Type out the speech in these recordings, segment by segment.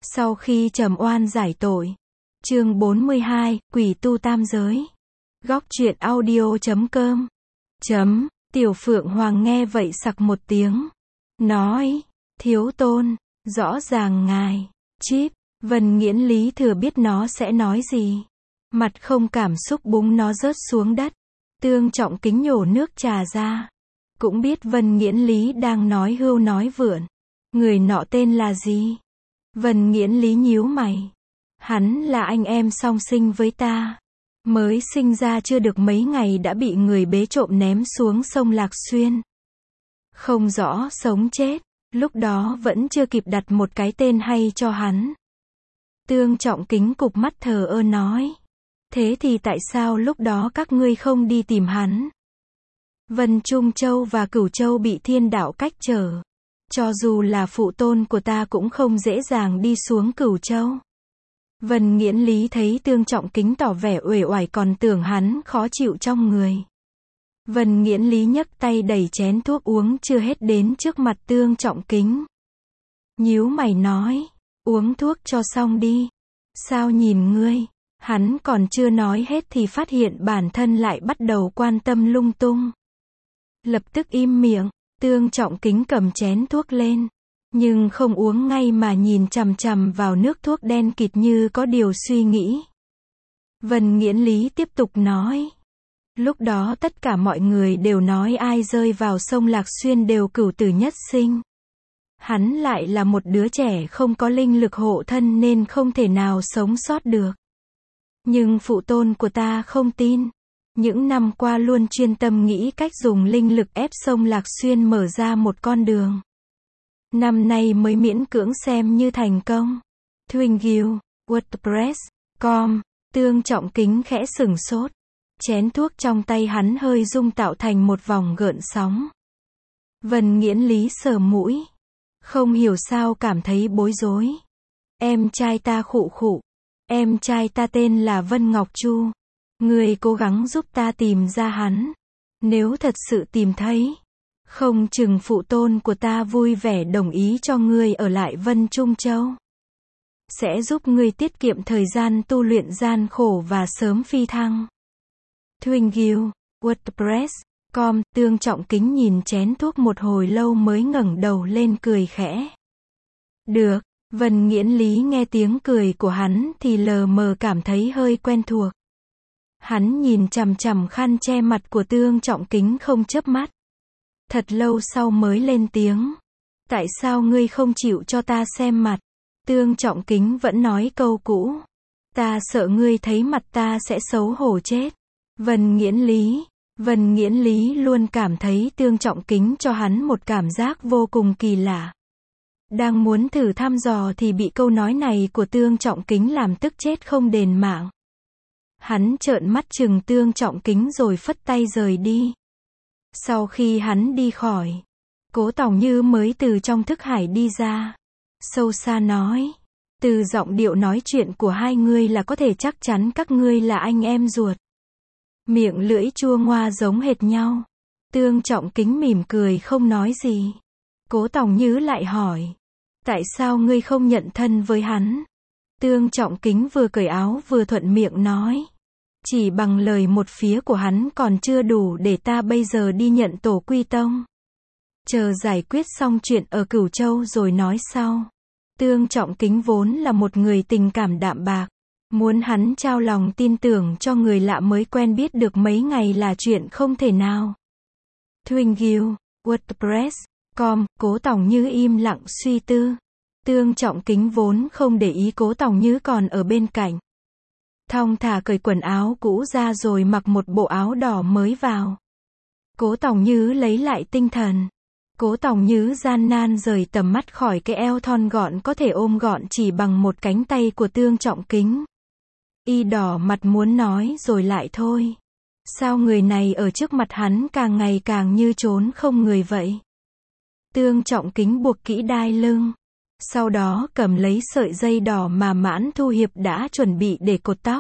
Sau khi trầm oan giải tội. Chương 42, quỷ tu tam giới. Góc truyện audio.com. Tiểu Phượng Hoàng nghe vậy sặc một tiếng. Nói, thiếu tôn, rõ ràng ngài, chíp, Vân Nghiễn Lý thừa biết nó sẽ nói gì. Mặt không cảm xúc búng nó rớt xuống đất. Tương Trọng Kính nhổ nước trà ra. Cũng biết Vân Nghiễn Lý đang nói hưu nói vượn. Người nọ tên là gì? Vân Nghiễn Lý nhíu mày. Hắn là anh em song sinh với ta. Mới sinh ra chưa được mấy ngày đã bị người bế trộm ném xuống sông Lạc Xuyên. Không rõ sống chết, lúc đó vẫn chưa kịp đặt một cái tên hay cho hắn. Tương Trọng Kính cụp mắt thờ ơ nói. Thế thì tại sao lúc đó các ngươi không đi tìm hắn? Vân Trung Châu và Cửu Châu bị thiên đạo cách trở. Cho dù là phụ tôn của ta cũng không dễ dàng đi xuống Cửu Châu. Vân Nghiễn Lý thấy Tương Trọng Kính tỏ vẻ uể oải còn tưởng hắn khó chịu trong người. Vân Nghiễn Lý nhấc tay đẩy chén thuốc uống chưa hết đến trước mặt Tương Trọng Kính. Nhíu mày nói, uống thuốc cho xong đi. Sao nhìn ngươi? Hắn còn chưa nói hết thì phát hiện bản thân lại bắt đầu quan tâm lung tung. Lập tức im miệng, Tương Trọng Kính cầm chén thuốc lên. Nhưng không uống ngay mà nhìn chằm chằm vào nước thuốc đen kịt như có điều suy nghĩ. Vân Nghiễn Lý tiếp tục nói. Lúc đó tất cả mọi người đều nói ai rơi vào sông Lạc Xuyên đều cửu tử nhất sinh. Hắn lại là một đứa trẻ không có linh lực hộ thân nên không thể nào sống sót được. Nhưng phụ tôn của ta không tin. Những năm qua luôn chuyên tâm nghĩ cách dùng linh lực ép sông Lạc Xuyên mở ra một con đường. Năm nay mới miễn cưỡng xem như thành công. Twinview, WordPress.com, Tương Trọng Kính khẽ sửng sốt. Chén thuốc trong tay hắn hơi rung tạo thành một vòng gợn sóng. Vân Nghiễn Lý sờ mũi. Không hiểu sao cảm thấy bối rối. Em trai ta khụ khụ. Em trai ta tên là Vân Ngọc Chu. Ngươi cố gắng giúp ta tìm ra hắn. Nếu thật sự tìm thấy, không chừng phụ tôn của ta vui vẻ đồng ý cho ngươi ở lại Vân Trung Châu. Sẽ giúp ngươi tiết kiệm thời gian tu luyện gian khổ và sớm phi thăng. Twinview, WordPress.com, Tương Trọng Kính nhìn chén thuốc một hồi lâu mới ngẩng đầu lên cười khẽ. Được, Vân Nghiễn Lý nghe tiếng cười của hắn thì lờ mờ cảm thấy hơi quen thuộc. Hắn nhìn chằm chằm khăn che mặt của Tương Trọng Kính không chớp mắt. Thật lâu sau mới lên tiếng. Tại sao ngươi không chịu cho ta xem mặt? Tương Trọng Kính vẫn nói câu cũ. Ta sợ ngươi thấy mặt ta sẽ xấu hổ chết. Vân Nghiễn Lý luôn cảm thấy Tương Trọng Kính cho hắn một cảm giác vô cùng kỳ lạ. Đang muốn thử thăm dò thì bị câu nói này của Tương Trọng Kính làm tức chết không đền mạng. Hắn trợn mắt trừng Tương Trọng Kính rồi phất tay rời đi. Sau khi hắn đi khỏi, Cố Tòng Như mới từ trong thức hải đi ra. Sâu xa nói. Từ giọng điệu nói chuyện của hai ngươi là có thể chắc chắn các ngươi là anh em ruột. Miệng lưỡi chua ngoa giống hệt nhau. Tương Trọng Kính mỉm cười không nói gì. Cố Tòng Như lại hỏi. Tại sao ngươi không nhận thân với hắn? Tương Trọng Kính vừa cởi áo vừa thuận miệng nói. Chỉ bằng lời một phía của hắn còn chưa đủ để ta bây giờ đi nhận tổ quy tông. Chờ giải quyết xong chuyện ở Cửu Châu rồi nói sau. Tương Trọng Kính vốn là một người tình cảm đạm bạc. Muốn hắn trao lòng tin tưởng cho người lạ mới quen biết được mấy ngày là chuyện không thể nào. Twinview, WordPress.com, Cố Tòng Như im lặng suy tư. Tương Trọng Kính vốn không để ý Cố Tòng Như còn ở bên cạnh. Thong thả cởi quần áo cũ ra rồi mặc một bộ áo đỏ mới vào. Cố Tòng Như lấy lại tinh thần. Cố Tòng Như gian nan rời tầm mắt khỏi cái eo thon gọn có thể ôm gọn chỉ bằng một cánh tay của Tương Trọng Kính. Y đỏ mặt muốn nói rồi lại thôi. Sao người này ở trước mặt hắn càng ngày càng như trốn không người vậy? Tương Trọng Kính buộc kỹ đai lưng. Sau đó cầm lấy sợi dây đỏ mà Mãn Thu Hiệp đã chuẩn bị để cột tóc.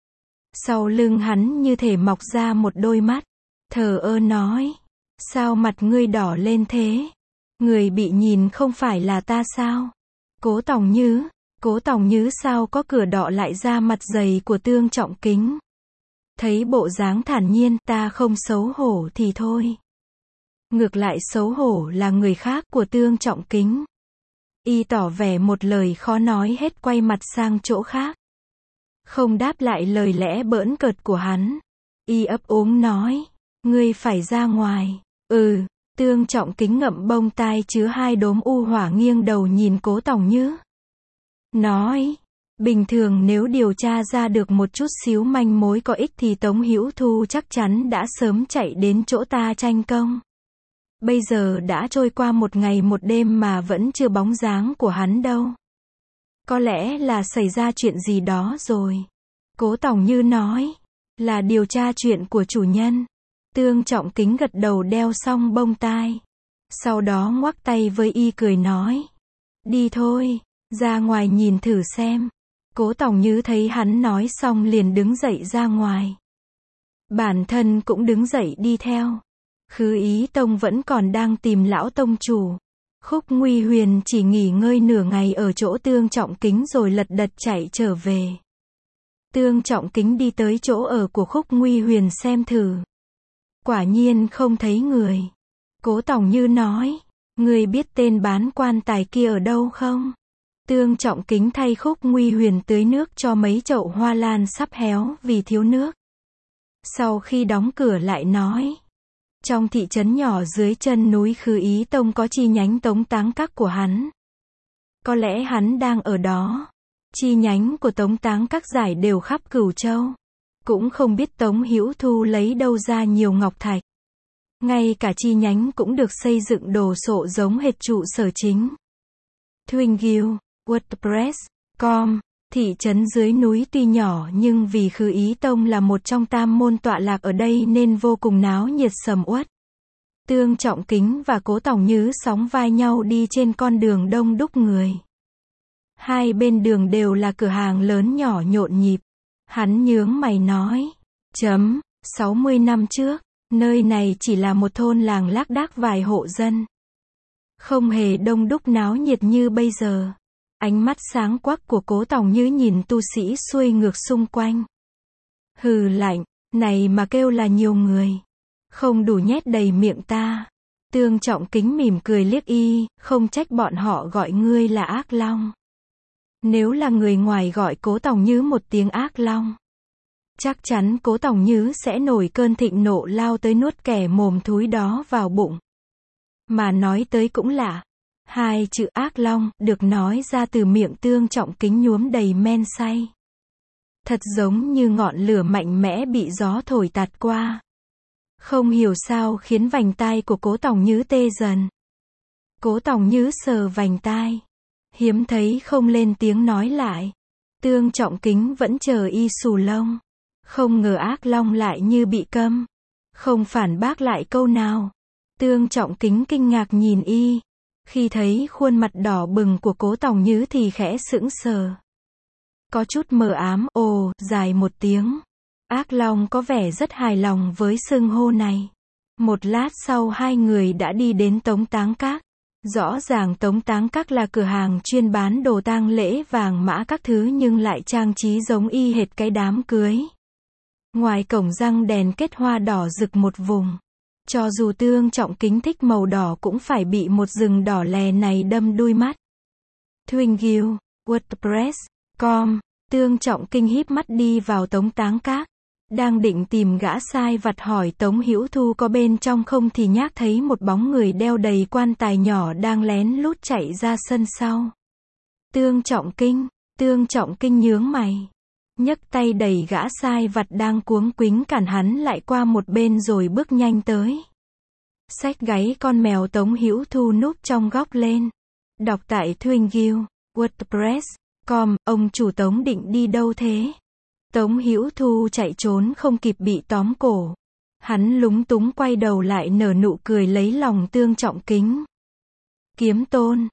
Sau lưng hắn như thể mọc ra một đôi mắt. Thờ ơ nói. Sao mặt ngươi đỏ lên thế? Người bị nhìn không phải là ta sao? Cố Tòng Như. Cố Tòng Như sao có cửa đọ lại ra mặt dày của Tương Trọng Kính. Thấy bộ dáng thản nhiên, ta không xấu hổ thì thôi. Ngược lại xấu hổ là người khác của Tương Trọng Kính. Y tỏ vẻ một lời khó nói hết, quay mặt sang chỗ khác. Không đáp lại lời lẽ bỡn cợt của hắn. Y ấp úng nói, ngươi phải ra ngoài. Tương Trọng Kính ngậm bông tai chứa 2 đốm u hỏa, nghiêng đầu nhìn Cố Tòng Như. Nói, bình thường nếu điều tra ra được một chút xíu manh mối có ích thì Tống Hữu Thu chắc chắn đã sớm chạy đến chỗ ta tranh công. Bây giờ đã trôi qua 1 ngày 1 đêm mà vẫn chưa bóng dáng của hắn đâu. Có lẽ là xảy ra chuyện gì đó rồi. Cố Tòng Như nói, là điều tra chuyện của chủ nhân. Tương Trọng Kính gật đầu, đeo xong bông tai. Sau đó ngoắc tay với Y cười nói, đi thôi, ra ngoài nhìn thử xem. Cố Tòng Như thấy hắn nói xong liền đứng dậy ra ngoài. Bản thân cũng đứng dậy đi theo. Khứ Ý Tông vẫn còn đang tìm lão tông chủ. Khúc Nguy Huyền chỉ nghỉ ngơi nửa ngày ở chỗ Tương Trọng Kính rồi lật đật chạy trở về. Tương Trọng Kính đi tới chỗ ở của Khúc Nguy Huyền xem thử. Quả nhiên không thấy người. Cố Tòng Như nói, người biết tên bán quan tài kia ở đâu không? Tương Trọng Kính thay Khúc Nguy Huyền tưới nước cho mấy chậu hoa lan sắp héo vì thiếu nước. Sau khi đóng cửa lại nói, trong thị trấn nhỏ dưới chân núi Khứ Ý Tông có chi nhánh Tống Táng Các của hắn. Có lẽ hắn đang ở đó. Chi nhánh của Tống Táng Các giải đều khắp Cửu Châu. Cũng không biết Tống Hữu Thu lấy đâu ra nhiều ngọc thạch. Ngay cả chi nhánh cũng được xây dựng đồ sộ giống hệt trụ sở chính. Twingview, WordPress.com. Thị trấn dưới núi tuy nhỏ nhưng vì Khứ Ý Tông là một trong 3 môn tọa lạc ở đây nên vô cùng náo nhiệt sầm uất. Tương Trọng Kính và Cố Tòng Như sóng vai nhau đi trên con đường đông đúc người. Hai bên đường đều là cửa hàng lớn nhỏ nhộn nhịp. Hắn nhướng mày nói, 60 năm trước, nơi này chỉ là một thôn làng lác đác vài hộ dân. Không hề đông đúc náo nhiệt như bây giờ. Ánh mắt sáng quắc của Cố Tòng Như nhìn tu sĩ xuôi ngược xung quanh. Hừ lạnh, này mà kêu là nhiều người. Không đủ nhét đầy miệng ta. Tương Trọng Kính mỉm cười liếc Y, không trách bọn họ gọi ngươi là ác long. Nếu là người ngoài gọi Cố Tòng Như một tiếng ác long, chắc chắn Cố Tòng Như sẽ nổi cơn thịnh nộ lao tới nuốt kẻ mồm thúi đó vào bụng. Mà nói tới cũng lạ. 2 chữ ác long được nói ra từ miệng Tương Trọng Kính nhuốm đầy men say. Thật giống như ngọn lửa mạnh mẽ bị gió thổi tạt qua. Không hiểu sao khiến vành tai của Cố Tòng Như tê dần. Cố Tòng Như sờ vành tai. Hiếm thấy không lên tiếng nói lại. Tương Trọng Kính vẫn chờ Y xù lông. Không ngờ ác long lại như bị câm. Không phản bác lại câu nào. Tương Trọng Kính kinh ngạc nhìn Y. Khi thấy khuôn mặt đỏ bừng của Cố Tòng Như thì khẽ sững sờ. Có chút mờ ám, dài một tiếng. Ác long có vẻ rất hài lòng với xưng hô này. Một lát sau hai người đã đi đến Tống Táng Các. Rõ ràng Tống Táng Các là cửa hàng chuyên bán đồ tang lễ vàng mã các thứ nhưng lại trang trí giống y hệt cái đám cưới. Ngoài cổng răng đèn kết hoa đỏ rực một vùng. Cho dù Tương Trọng Kính thích màu đỏ cũng phải bị một rừng đỏ lè này đâm đuôi mắt. Twingview, WordPress.com. Tương Trọng Kính híp mắt đi vào Tống Táng Các. Đang định tìm gã sai vặt hỏi Tống Hữu Thu có bên trong không thì nhác thấy một bóng người đeo đầy quan tài nhỏ đang lén lút chạy ra sân sau. Tương Trọng Kính nhướng mày. Nhấc tay đẩy gã sai vặt đang cuống quýnh cản hắn lại qua một bên rồi bước nhanh tới. Xách gáy con mèo Tống Hữu Thu núp trong góc lên. Đọc tại Twingview, WordPress.com. Ông chủ Tống định đi đâu thế? Tống Hữu Thu chạy trốn không kịp bị tóm cổ. Hắn lúng túng quay đầu lại nở nụ cười lấy lòng Tương Trọng Kính. Kiếm Tôn,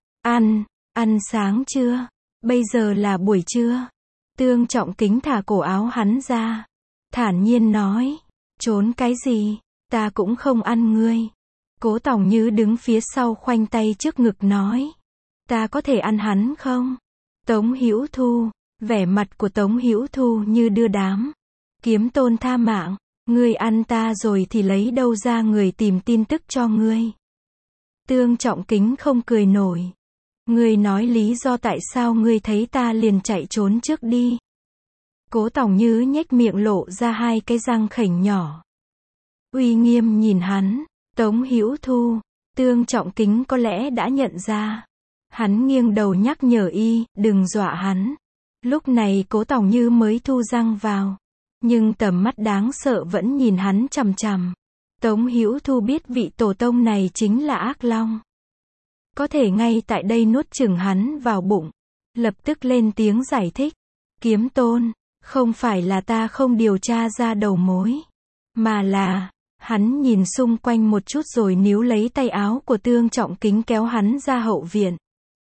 ăn sáng chưa? Bây giờ là buổi trưa. Tương Trọng Kính thả cổ áo hắn ra. Thản nhiên nói, trốn cái gì, ta cũng không ăn ngươi. Cố Tòng Như đứng phía sau khoanh tay trước ngực nói, ta có thể ăn hắn không? Tống Hữu Thu, vẻ mặt của Tống Hữu Thu như đưa đám. Kiếm Tôn tha mạng, ngươi ăn ta rồi thì lấy đâu ra người tìm tin tức cho ngươi. Tương Trọng Kính không cười nổi. Ngươi nói lý do tại sao ngươi thấy ta liền chạy trốn trước đi. Cố Tòng Như nhếch miệng lộ ra hai cái răng khểnh nhỏ. Uy nghiêm nhìn hắn. Tống Hữu Thu, Tương Trọng Kính có lẽ đã nhận ra. Hắn nghiêng đầu nhắc nhở y, đừng dọa hắn. Lúc này Cố Tòng Như mới thu răng vào. Nhưng tầm mắt đáng sợ vẫn nhìn hắn chằm chằm. Tống Hữu Thu biết vị tổ tông này chính là ác long. Có thể ngay tại đây nuốt chửng hắn vào bụng. Lập tức lên tiếng giải thích. Kiếm Tôn, không phải là ta không điều tra ra đầu mối. Mà là, hắn nhìn xung quanh một chút rồi níu lấy tay áo của Tương Trọng Kính kéo hắn ra hậu viện.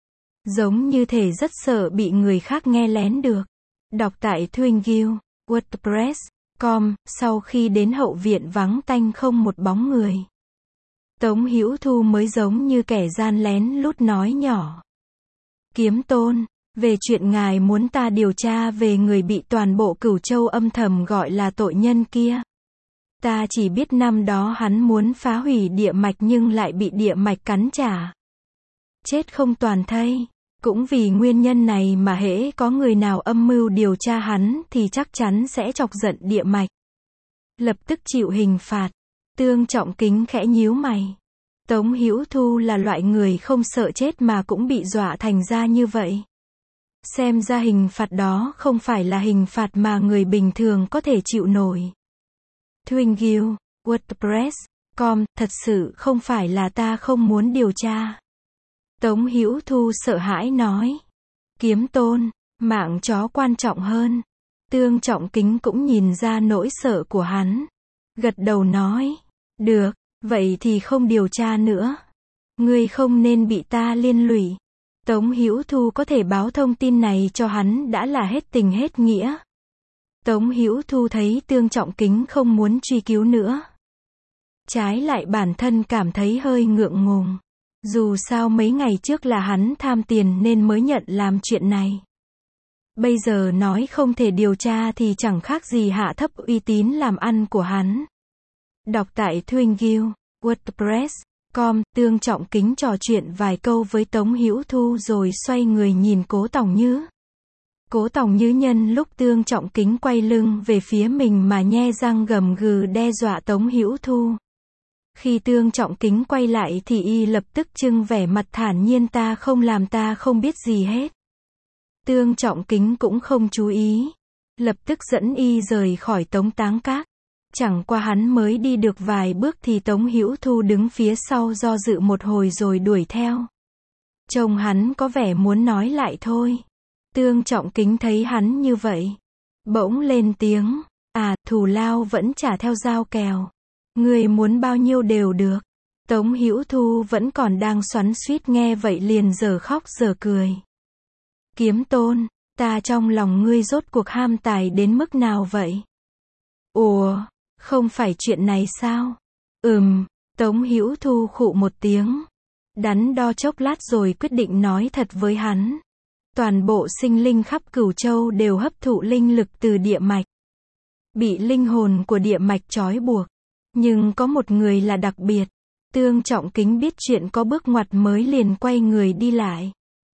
Giống như thể rất sợ bị người khác nghe lén được. Đọc tại Thuyên WordPress.com, sau khi đến hậu viện vắng tanh không một bóng người. Tống Hữu Thu mới giống như kẻ gian lén lút nói nhỏ. Kiếm Tôn, về chuyện ngài muốn ta điều tra về người bị toàn bộ Cửu Châu âm thầm gọi là tội nhân kia. Ta chỉ biết năm đó hắn muốn phá hủy địa mạch nhưng lại bị địa mạch cắn trả. Chết không toàn thây. Cũng vì nguyên nhân này mà hễ có người nào âm mưu điều tra hắn thì chắc chắn sẽ chọc giận địa mạch. Lập tức chịu hình phạt. Tương Trọng Kính khẽ nhíu mày. Tống Hữu Thu là loại người không sợ chết mà cũng bị dọa thành ra như vậy. Xem ra hình phạt đó không phải là hình phạt mà người bình thường có thể chịu nổi. Thuyên WordPress.com, thật sự không phải là ta không muốn điều tra. Tống Hữu Thu sợ hãi nói. Kiếm Tôn, mạng chó quan trọng hơn. Tương Trọng Kính cũng nhìn ra nỗi sợ của hắn. Gật đầu nói. Được, vậy thì không điều tra nữa. Ngươi không nên bị ta liên lụy. Tống Hữu Thu có thể báo thông tin này cho hắn đã là hết tình hết nghĩa. Tống Hữu Thu thấy Tương Trọng Kính không muốn truy cứu nữa. Trái lại bản thân cảm thấy hơi ngượng ngùng. Dù sao mấy ngày trước là hắn tham tiền nên mới nhận làm chuyện này. Bây giờ nói không thể điều tra thì chẳng khác gì hạ thấp uy tín làm ăn của hắn. Đọc tại Thuyên WordPress.com, Tương Trọng Kính trò chuyện vài câu với Tống Hữu Thu rồi xoay người nhìn Cố Tòng Như. Cố Tòng Như nhân lúc Tương Trọng Kính quay lưng về phía mình mà nhe răng gầm gừ đe dọa Tống Hữu Thu. Khi Tương Trọng Kính quay lại thì y lập tức trưng vẻ mặt thản nhiên, ta không làm, ta không biết gì hết. Tương Trọng Kính cũng không chú ý. Lập tức dẫn y rời khỏi Tống Táng Các. Chẳng qua hắn mới đi được vài bước thì Tống Hữu Thu đứng phía sau do dự một hồi rồi đuổi theo. Trông hắn có vẻ muốn nói lại thôi. Tương Trọng Kính thấy hắn như vậy. Bỗng lên tiếng. À, thù lao vẫn trả theo giao kèo. Người muốn bao nhiêu đều được. Tống Hữu Thu vẫn còn đang xoắn xuýt nghe vậy liền giờ khóc giờ cười. Kiếm Tôn, ta trong lòng ngươi rốt cuộc ham tài đến mức nào vậy? Ủa, không phải chuyện này sao? Tống Hữu Thu khụ một tiếng. Đắn đo chốc lát rồi quyết định nói thật với hắn. Toàn bộ sinh linh khắp Cửu Châu đều hấp thụ linh lực từ địa mạch. Bị linh hồn của địa mạch trói buộc. Nhưng có một người là đặc biệt. Tương Trọng Kính biết chuyện có bước ngoặt mới liền quay người đi lại.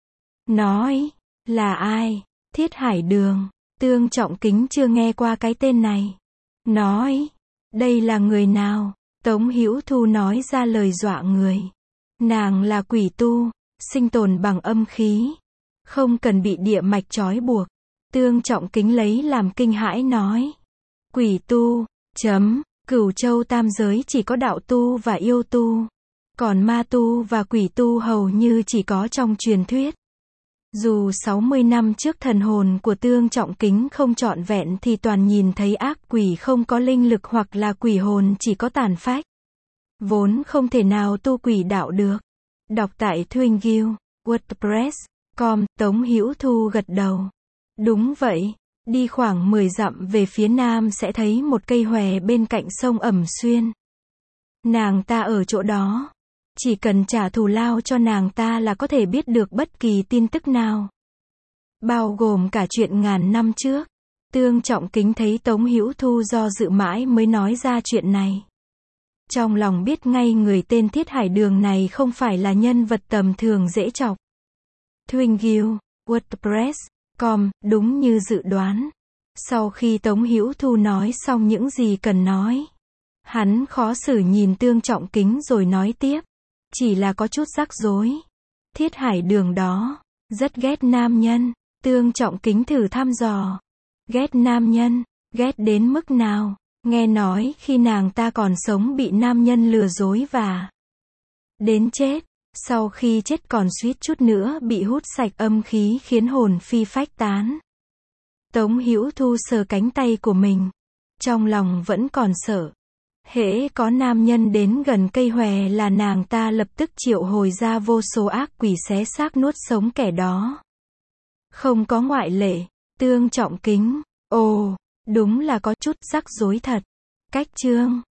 Nói, là ai? Thiết Hải Đường. Tương Trọng Kính chưa nghe qua cái tên này. Nói, đây là người nào? Tống Hữu Thu nói ra lời dọa người. Nàng là quỷ tu, sinh tồn bằng âm khí. Không cần bị địa mạch trói buộc. Tương Trọng Kính lấy làm kinh hãi nói. Quỷ tu, Cửu Châu tam giới chỉ có đạo tu và yêu tu. Còn ma tu và quỷ tu hầu như chỉ có trong truyền thuyết. Dù 60 năm trước thần hồn của Tương Trọng Kính không trọn vẹn thì toàn nhìn thấy ác quỷ không có linh lực hoặc là quỷ hồn chỉ có tàn phách. Vốn không thể nào tu quỷ đạo được. Đọc tại Thuyên WordPress.com, Tống Hữu Thu gật đầu. Đúng vậy. Đi khoảng 10 dặm về phía nam sẽ thấy một cây hòe bên cạnh sông Ẩm Xuyên. Nàng ta ở chỗ đó. Chỉ cần trả thù lao cho nàng ta là có thể biết được bất kỳ tin tức nào. bao gồm cả chuyện ngàn năm trước. Tương Trọng Kính thấy Tống Hữu Thu do dự mãi mới nói ra chuyện này. Trong lòng biết ngay người tên Thiết Hải Đường này không phải là nhân vật tầm thường dễ chọc. Twinview, WordPress.com, đúng như dự đoán. Sau khi Tống Hữu Thu nói xong những gì cần nói, hắn khó xử nhìn Tương Trọng Kính rồi nói tiếp. Chỉ là có chút rắc rối. Thiết Hải Đường đó rất ghét nam nhân. Tương Trọng Kính thử thăm dò. Ghét nam nhân, ghét đến mức nào? Nghe nói khi nàng ta còn sống bị nam nhân lừa dối và đến chết. Sau khi chết còn suýt chút nữa bị hút sạch âm khí khiến hồn phi phách tán. Tống Hữu Thu sờ cánh tay của mình. Trong lòng vẫn còn sợ. Hễ có nam nhân đến gần cây hòe là nàng ta lập tức triệu hồi ra vô số ác quỷ xé xác nuốt sống kẻ đó. Không có ngoại lệ. Tương Trọng Kính. Ồ, đúng là có chút rắc rối thật. Cách chương